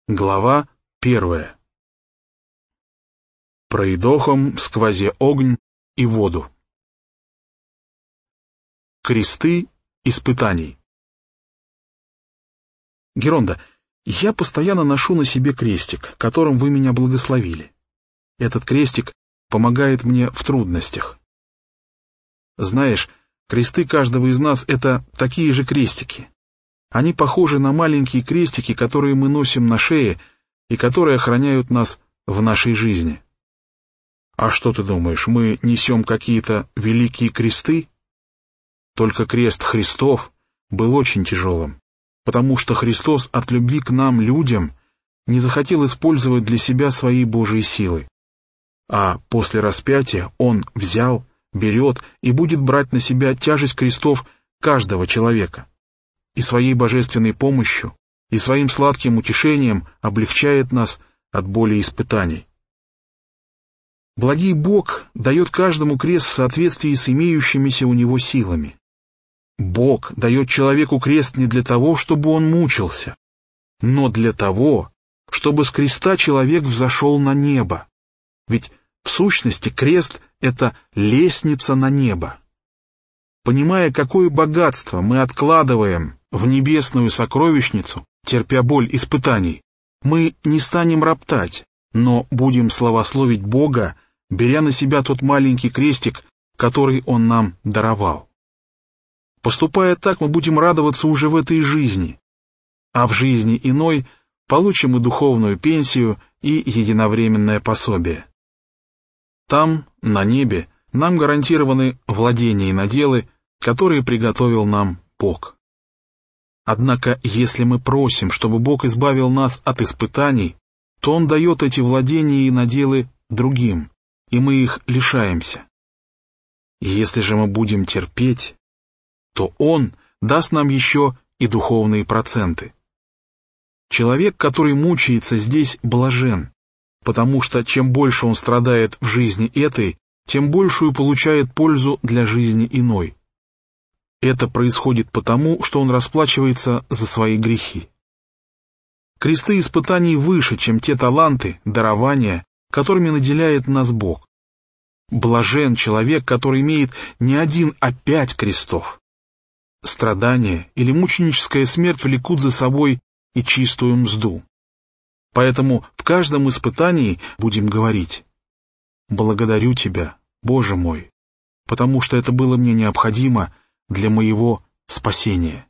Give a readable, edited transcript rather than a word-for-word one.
Глава 1. Пройдохом сквозь огонь и воду. Кресты испытаний. Геронда, я постоянно ношу на себе крестик, которым вы меня благословили. Этот крестик помогает мне в трудностях. Знаешь, кресты каждого из нас — это такие же крестики. Они похожи на маленькие крестики, которые мы носим на шее и которые охраняют нас в нашей жизни. А что ты думаешь, мы несем какие-то великие кресты? Только крест Христов был очень тяжелым, потому что Христос от любви к нам, людям, не захотел использовать для себя свои Божьи силы. А после распятия Он взял, берет и будет брать на себя тяжесть крестов каждого человека. И своей божественной помощью, и своим сладким утешением облегчает нас от боли испытаний. Благий Бог дает каждому крест в соответствии с имеющимися у него силами. Бог дает человеку крест не для того, чтобы он мучился, но для того, чтобы с креста человек взошел на небо. Ведь в сущности крест — это лестница на небо. Понимая, какое богатство мы откладываем в небесную сокровищницу, терпя боль испытаний, мы не станем роптать, но будем славословить Бога, беря на себя тот маленький крестик, который Он нам даровал. Поступая так, мы будем радоваться уже в этой жизни, а в жизни иной получим и духовную пенсию, и единовременное пособие. Там, на небе, нам гарантированы владения и наделы, которые приготовил нам Бог. Однако, если мы просим, чтобы Бог избавил нас от испытаний, то Он дает эти владения и наделы другим, и мы их лишаемся. Если же мы будем терпеть, то Он даст нам еще и духовные проценты. Человек, который мучается здесь, блажен, потому что чем больше он страдает в жизни этой, тем большую получает пользу для жизни иной. Это происходит потому, что он расплачивается за свои грехи. Кресты испытаний выше, чем те таланты, дарования, которыми наделяет нас Бог. Блажен человек, который имеет не один, а 5 крестов. Страдания или мученическая смерть влекут за собой и чистую мзду. Поэтому в каждом испытании будем говорить: «Благодарю Тебя, Боже мой, потому что это было мне необходимо для моего спасения».